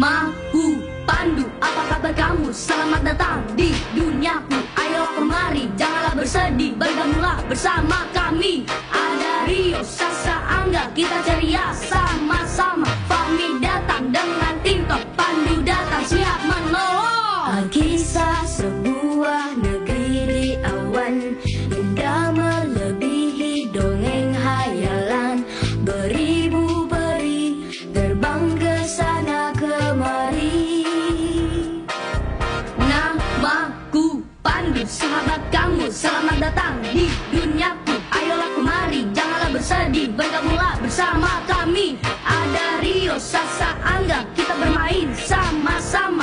Namaku Pandu, apa kabar kamu? Selamat datang di duniaku. Ayo kemari, janganlah bersedih, bergabunglah bersama kami. Ada Rio, Sasa, Angga, kita ceria sama-sama. Fahmi datang dengan TikTok, Pandu datang siap menolong. Kisah sebuah negeri di awan, indah melebihi dongeng hayalan. Beribu peri terbang ke sana kemari. Namaku Pandu, sahabat kamu, selamat datang di duniaku. Ayolah kemari, janganlah bersedih, bergabunglah bersama kami. Ada Rio, Sasa, Angga, kita bermain sama-sama.